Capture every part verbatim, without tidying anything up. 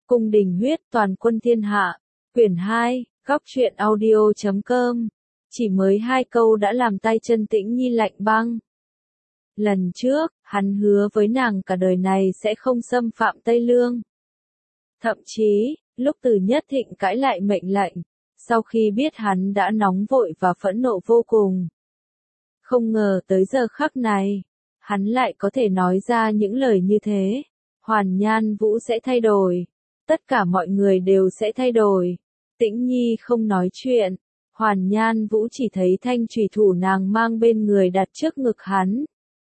Cung đình huyết toàn quân thiên hạ, quyển hai, góc truyện audio chấm com. Chỉ mới hai câu đã làm tay chân Tĩnh Nhi lạnh băng. Lần trước, hắn hứa với nàng cả đời này sẽ không xâm phạm Tây Lương. Thậm chí, lúc Từ Nhất Thịnh cãi lại mệnh lệnh, sau khi biết hắn đã nóng vội và phẫn nộ vô cùng. Không ngờ tới giờ khắc này, hắn lại có thể nói ra những lời như thế. Hoàn Nhan Vũ sẽ thay đổi. Tất cả mọi người đều sẽ thay đổi. Tĩnh Nhi không nói chuyện. Hoàn Nhan Vũ chỉ thấy thanh chùy thủ nàng mang bên người đặt trước ngực hắn.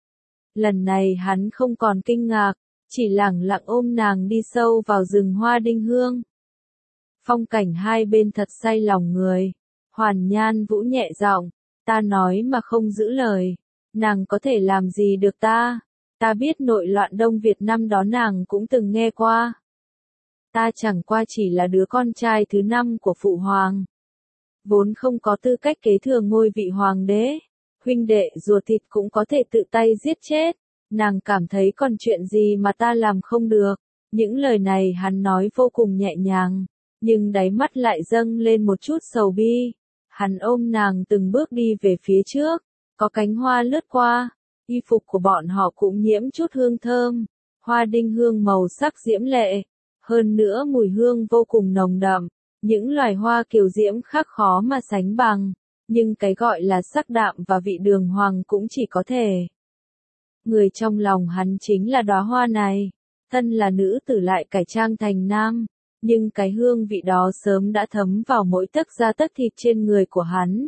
Lần này hắn không còn kinh ngạc, chỉ lẳng lặng ôm nàng đi sâu vào rừng hoa đinh hương. Phong cảnh hai bên thật say lòng người. Hoàn Nhan Vũ nhẹ giọng, ta nói mà không giữ lời, nàng có thể làm gì được ta? Ta biết nội loạn Đông Việt năm đó nàng cũng từng nghe qua. Ta chẳng qua chỉ là đứa con trai thứ năm của phụ hoàng, vốn không có tư cách kế thừa ngôi vị hoàng đế. Huynh đệ ruột thịt cũng có thể tự tay giết chết. Nàng cảm thấy còn chuyện gì mà ta làm không được. Những lời này hắn nói vô cùng nhẹ nhàng, nhưng đáy mắt lại dâng lên một chút sầu bi. Hắn ôm nàng từng bước đi về phía trước, có cánh hoa lướt qua, y phục của bọn họ cũng nhiễm chút hương thơm, hoa đinh hương màu sắc diễm lệ, hơn nữa mùi hương vô cùng nồng đậm, những loài hoa kiều diễm khác khó mà sánh bằng, nhưng cái gọi là sắc đạm và vị đường hoàng cũng chỉ có thể. Người trong lòng hắn chính là đóa hoa này, thân là nữ tử lại cải trang thành nam. Nhưng cái hương vị đó sớm đã thấm vào mỗi tấc da tấc thịt trên người của hắn.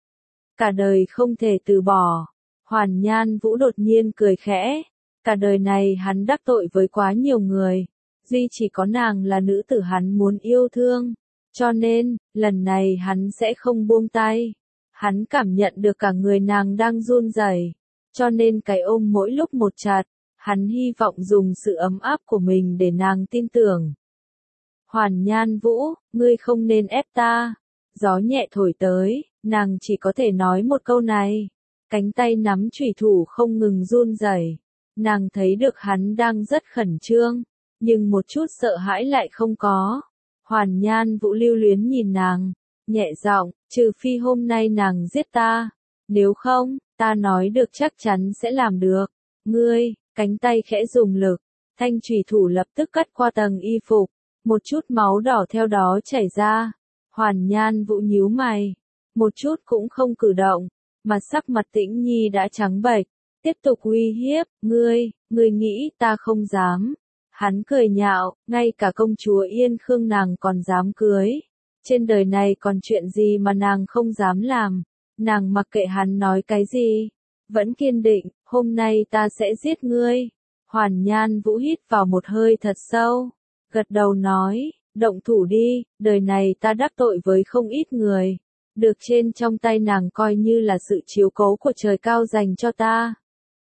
Cả đời không thể từ bỏ. Hoàn Nhan Vũ đột nhiên cười khẽ. Cả đời này hắn đắc tội với quá nhiều người. Duy chỉ có nàng là nữ tử hắn muốn yêu thương. Cho nên, lần này hắn sẽ không buông tay. Hắn cảm nhận được cả người nàng đang run rẩy. Cho nên cái ôm mỗi lúc một chặt. Hắn hy vọng dùng sự ấm áp của mình để nàng tin tưởng. Hoàn Nhan Vũ, ngươi không nên ép ta. Gió nhẹ thổi tới, nàng chỉ có thể nói một câu này. Cánh tay nắm chùy thủ không ngừng run rẩy. Nàng thấy được hắn đang rất khẩn trương, nhưng một chút sợ hãi lại không có. Hoàn Nhan Vũ lưu luyến nhìn nàng, nhẹ giọng, trừ phi hôm nay nàng giết ta. Nếu không, ta nói được chắc chắn sẽ làm được. Ngươi, cánh tay khẽ dùng lực, thanh chùy thủ lập tức cắt qua tầng y phục. Một chút máu đỏ theo đó chảy ra. Hoàn Nhan Vũ nhíu mày, một chút cũng không cử động, mà sắc mặt Tĩnh Nhi đã trắng bệch, tiếp tục uy hiếp, ngươi, ngươi nghĩ ta không dám. Hắn cười nhạo, ngay cả công chúa Yên Khương nàng còn dám cưới. Trên đời này còn chuyện gì mà nàng không dám làm. Nàng mặc kệ hắn nói cái gì, vẫn kiên định, hôm nay ta sẽ giết ngươi. Hoàn Nhan Vũ hít vào một hơi thật sâu, gật đầu nói, động thủ đi, đời này ta đắc tội với không ít người. Được trên trong tay nàng coi như là sự chiếu cố của trời cao dành cho ta.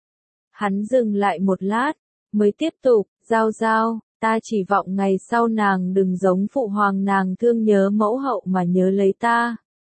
Hắn dừng lại một lát, mới tiếp tục, Giao Giao, ta chỉ vọng ngày sau nàng đừng giống phụ hoàng nàng thương nhớ mẫu hậu mà nhớ lấy ta.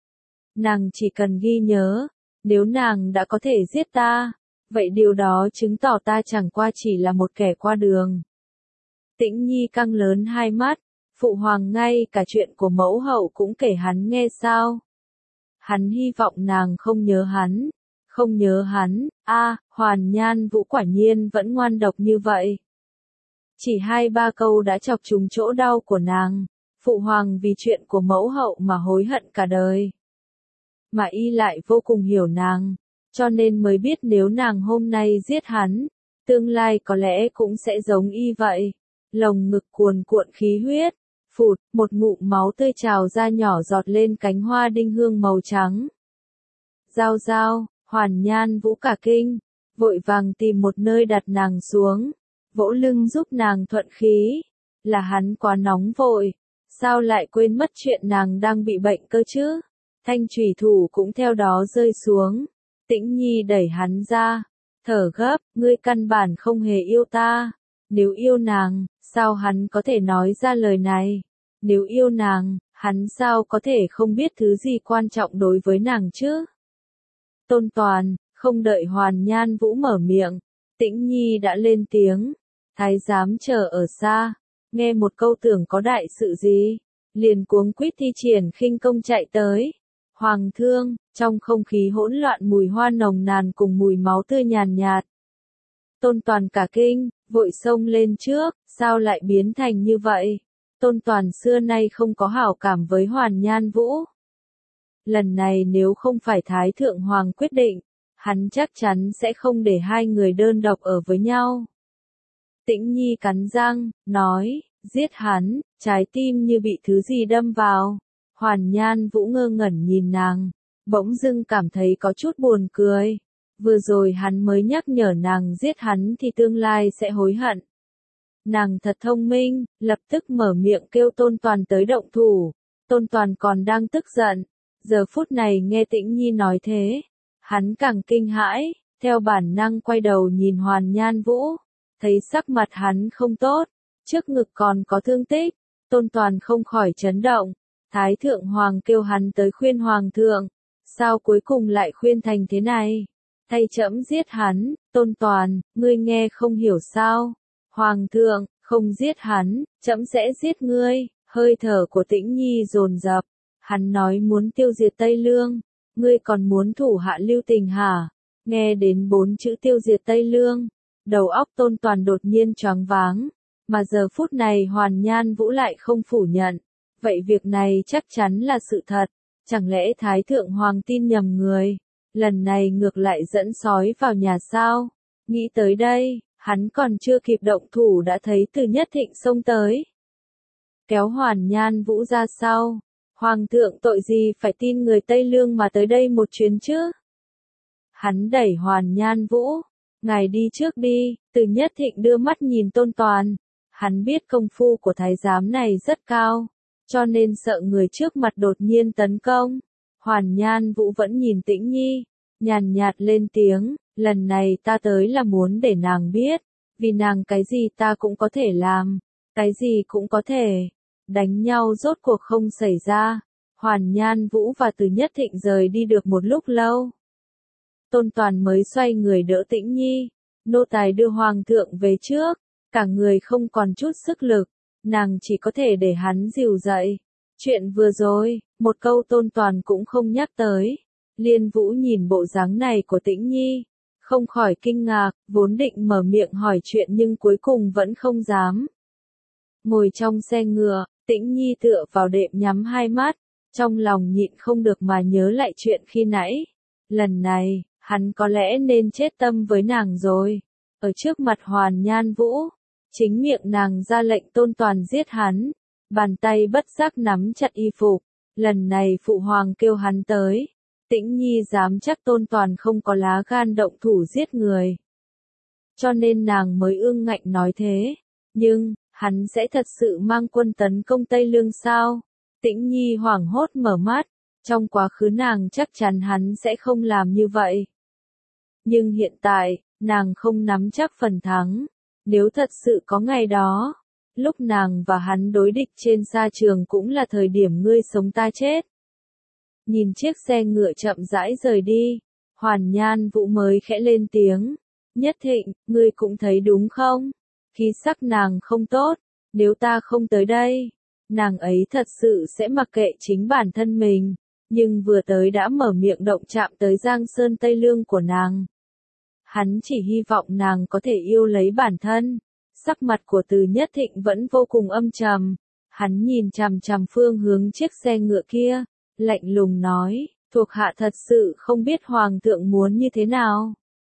Nàng chỉ cần ghi nhớ, nếu nàng đã có thể giết ta, vậy điều đó chứng tỏ ta chẳng qua chỉ là một kẻ qua đường. Tĩnh Nhi căng lớn hai mắt, phụ hoàng ngay cả chuyện của mẫu hậu cũng kể hắn nghe sao. Hắn hy vọng nàng không nhớ hắn, không nhớ hắn, a à, Hoàn Nhan Vũ quả nhiên vẫn ngoan độc như vậy. Chỉ hai ba câu đã chọc trúng chỗ đau của nàng, phụ hoàng vì chuyện của mẫu hậu mà hối hận cả đời. Mà y lại vô cùng hiểu nàng, cho nên mới biết nếu nàng hôm nay giết hắn, tương lai có lẽ cũng sẽ giống y vậy. Lồng ngực cuồn cuộn khí huyết, phụt, một ngụm máu tươi trào ra nhỏ giọt lên cánh hoa đinh hương màu trắng. Giao Giao, Hoàn Nhan Vũ cả kinh, vội vàng tìm một nơi đặt nàng xuống, vỗ lưng giúp nàng thuận khí. Là hắn quá nóng vội, sao lại quên mất chuyện nàng đang bị bệnh cơ chứ? Thanh chùy thủ cũng theo đó rơi xuống. Tĩnh Nhi đẩy hắn ra, thở gấp, ngươi căn bản không hề yêu ta. Nếu yêu nàng, sao hắn có thể nói ra lời này? Nếu yêu nàng, hắn sao có thể không biết thứ gì quan trọng đối với nàng chứ? Tôn Toàn, không đợi Hoàn Nhan Vũ mở miệng, Tĩnh Nhi đã lên tiếng. Thái giám chờ ở xa, nghe một câu tưởng có đại sự gì, liền cuống quýt thi triển khinh công chạy tới. Hoàng thương, trong không khí hỗn loạn mùi hoa nồng nàn cùng mùi máu tươi nhàn nhạt. Tôn Toàn cả kinh, vội xông lên trước, sao lại biến thành như vậy? Tôn Toàn xưa nay không có hảo cảm với Hoàn Nhan Vũ. Lần này nếu không phải Thái Thượng Hoàng quyết định, hắn chắc chắn sẽ không để hai người đơn độc ở với nhau. Tĩnh Nhi cắn răng, nói, giết hắn, trái tim như bị thứ gì đâm vào. Hoàn Nhan Vũ ngơ ngẩn nhìn nàng, bỗng dưng cảm thấy có chút buồn cười. Vừa rồi hắn mới nhắc nhở nàng giết hắn thì tương lai sẽ hối hận. Nàng thật thông minh, lập tức mở miệng kêu Tôn Toàn tới động thủ. Tôn Toàn còn đang tức giận, giờ phút này nghe Tĩnh Nhi nói thế, hắn càng kinh hãi, theo bản năng quay đầu nhìn Hoàn Nhan Vũ, thấy sắc mặt hắn không tốt, trước ngực còn có thương tích, Tôn Toàn không khỏi chấn động. Thái Thượng Hoàng kêu hắn tới khuyên Hoàng thượng, sao cuối cùng lại khuyên thành thế này? Thay trẫm giết hắn. Tôn Toàn, ngươi nghe không hiểu sao? Hoàng thượng, không giết hắn, trẫm sẽ giết ngươi. Hơi thở của Tĩnh Nhi dồn dập, hắn nói muốn tiêu diệt Tây Lương, ngươi còn muốn thủ hạ lưu tình hả? Nghe đến bốn chữ tiêu diệt Tây Lương, đầu óc Tôn Toàn đột nhiên choáng váng, mà giờ phút này Hoàn Nhan Vũ lại không phủ nhận. Vậy việc này chắc chắn là sự thật, chẳng lẽ Thái Thượng Hoàng tin nhầm người, lần này ngược lại dẫn sói vào nhà sao? Nghĩ tới đây, hắn còn chưa kịp động thủ đã thấy Từ Nhất Thịnh xông tới. Kéo Hoàn Nhan Vũ ra sau, Hoàng thượng tội gì phải tin người Tây Lương mà tới đây một chuyến chứ? Hắn đẩy Hoàn Nhan Vũ, ngài đi trước đi. Từ Nhất Thịnh đưa mắt nhìn Tôn Toàn, hắn biết công phu của thái giám này rất cao, cho nên sợ người trước mặt đột nhiên tấn công. Hoàn Nhan Vũ vẫn nhìn Tĩnh Nhi, nhàn nhạt lên tiếng, lần này ta tới là muốn để nàng biết, vì nàng cái gì ta cũng có thể làm, cái gì cũng có thể. Đánh nhau rốt cuộc không xảy ra. Hoàn Nhan Vũ và Từ Nhất Thịnh rời đi được một lúc lâu. Tôn Toàn mới xoay người đỡ Tĩnh Nhi, nô tài đưa Hoàng thượng về trước, cả người không còn chút sức lực, nàng chỉ có thể để hắn dìu dậy. Chuyện vừa rồi, một câu Tôn Toàn cũng không nhắc tới. Liên Vũ nhìn bộ dáng này của Tĩnh Nhi, không khỏi kinh ngạc, vốn định mở miệng hỏi chuyện nhưng cuối cùng vẫn không dám. Ngồi trong xe ngựa, Tĩnh Nhi tựa vào đệm nhắm hai mắt, trong lòng nhịn không được mà nhớ lại chuyện khi nãy. Lần này, hắn có lẽ nên chết tâm với nàng rồi. Ở trước mặt Hoàn Nhan Vũ, chính miệng nàng ra lệnh Tôn Toàn giết hắn, bàn tay bất giác nắm chặt y phục. Lần này phụ hoàng kêu hắn tới, Tĩnh Nhi dám chắc Tôn Toàn không có lá gan động thủ giết người, cho nên nàng mới ương ngạnh nói thế. Nhưng, hắn sẽ thật sự mang quân tấn công Tây Lương sao? Tĩnh Nhi hoảng hốt mở mắt, trong quá khứ nàng chắc chắn hắn sẽ không làm như vậy. Nhưng hiện tại, nàng không nắm chắc phần thắng. Nếu thật sự có ngày đó, lúc nàng và hắn đối địch trên sa trường cũng là thời điểm ngươi sống ta chết. Nhìn chiếc xe ngựa chậm rãi rời đi, Hoàn Nhan Vũ mới khẽ lên tiếng. Nhất Thịnh, ngươi cũng thấy đúng không? Khí sắc nàng không tốt, nếu ta không tới đây, nàng ấy thật sự sẽ mặc kệ chính bản thân mình, nhưng vừa tới đã mở miệng động chạm tới Giang Sơn Tây Lương của nàng. Hắn chỉ hy vọng nàng có thể yêu lấy bản thân. Sắc mặt của Từ Nhất Thịnh vẫn vô cùng âm trầm, hắn nhìn chằm chằm phương hướng chiếc xe ngựa kia, lạnh lùng nói, thuộc hạ thật sự không biết Hoàng thượng muốn như thế nào.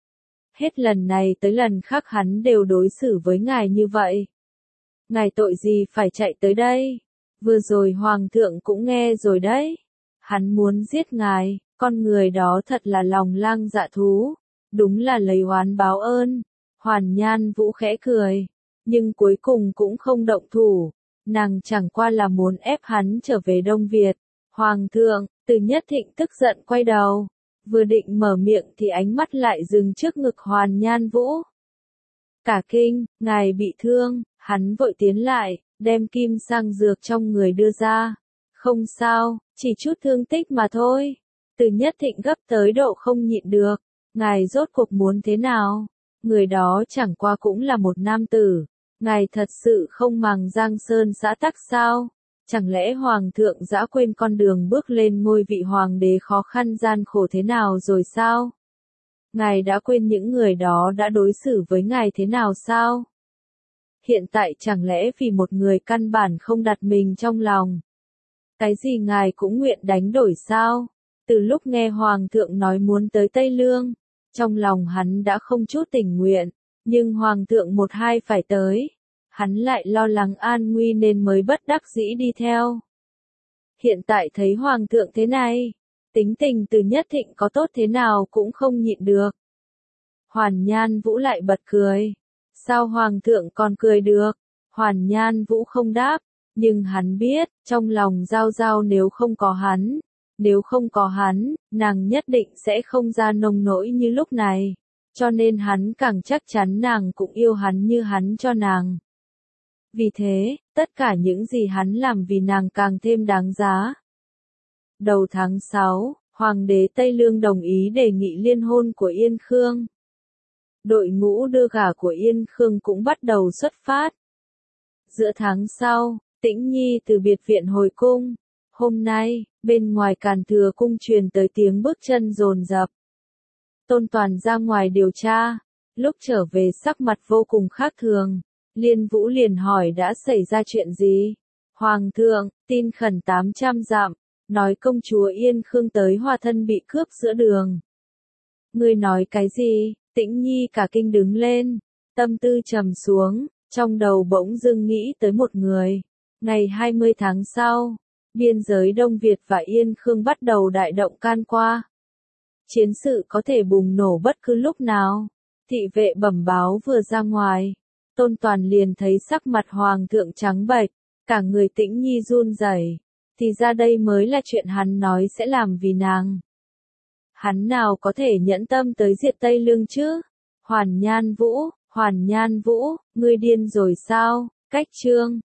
Hết lần này tới lần khác hắn đều đối xử với ngài như vậy. Ngài tội gì phải chạy tới đây? Vừa rồi Hoàng thượng cũng nghe rồi đấy. Hắn muốn giết ngài, con người đó thật là lòng lang dạ thú, đúng là lấy oán báo ơn. Hoàn Nhan Vũ khẽ cười, nhưng cuối cùng cũng không động thủ, nàng chẳng qua là muốn ép hắn trở về Đông Việt. Hoàng thượng, Từ Nhất Thịnh tức giận quay đầu, vừa định mở miệng thì ánh mắt lại dừng trước ngực Hoàn Nhan Vũ. Cả kinh, ngài bị thương, hắn vội tiến lại, đem kim sang dược trong người đưa ra. Không sao, chỉ chút thương tích mà thôi. Từ Nhất Thịnh gấp tới độ không nhịn được, ngài rốt cuộc muốn thế nào? Người đó chẳng qua cũng là một nam tử, Ngài thật sự không màng Giang Sơn xã tắc sao? Chẳng lẽ Hoàng thượng đã quên con đường bước lên ngôi vị Hoàng đế khó khăn gian khổ thế nào rồi sao? Ngài đã quên những người đó đã đối xử với Ngài thế nào sao? Hiện tại chẳng lẽ vì một người căn bản không đặt mình trong lòng? Cái gì Ngài cũng nguyện đánh đổi sao? Từ lúc nghe Hoàng thượng nói muốn tới Tây Lương, trong lòng hắn đã không chút tình nguyện, nhưng Hoàng thượng một hai phải tới, hắn lại lo lắng an nguy nên mới bất đắc dĩ đi theo. Hiện tại thấy Hoàng thượng thế này, tính tình từ Nhất Thịnh có tốt thế nào cũng không nhịn được. Hoàn Nhan Vũ lại bật cười. Sao Hoàng thượng còn cười được? Hoàn Nhan Vũ không đáp, nhưng hắn biết, trong lòng Giao Giao nếu không có hắn, nếu không có hắn, nàng nhất định sẽ không ra nông nỗi như lúc này, cho nên hắn càng chắc chắn nàng cũng yêu hắn như hắn cho nàng. Vì thế, tất cả những gì hắn làm vì nàng càng thêm đáng giá. Đầu tháng sáu, Hoàng đế Tây Lương đồng ý đề nghị liên hôn của Yên Khương. Đội ngũ đưa gả của Yên Khương cũng bắt đầu xuất phát. Giữa tháng sau, Tĩnh Nhi từ biệt viện hồi cung. Hôm nay, bên ngoài Càn Thừa cung truyền tới tiếng bước chân dồn dập. Tôn Toàn ra ngoài điều tra, lúc trở về sắc mặt vô cùng khác thường. Liên Vũ liền hỏi đã xảy ra chuyện gì? Hoàng thượng, tin khẩn tám trăm dặm, nói công chúa Yên Khương tới Hoa Thân bị cướp giữa đường. Ngươi nói cái gì? Tĩnh Nhi cả kinh đứng lên, tâm tư trầm xuống, trong đầu bỗng dưng nghĩ tới một người. Ngày hai mươi tháng sau, biên giới Đông Việt và Yên Khương bắt đầu đại động can qua. Chiến sự có thể bùng nổ bất cứ lúc nào. Thị vệ bẩm báo vừa ra ngoài, Tôn Toàn liền thấy sắc mặt Hoàng thượng trắng bệch, cả người Tĩnh Nhi run rẩy. Thì ra đây mới là chuyện hắn nói sẽ làm vì nàng. Hắn nào có thể nhẫn tâm tới diệt Tây Lương chứ? Hoàn Nhan Vũ, Hoàn Nhan Vũ, ngươi điên rồi sao? Cách chương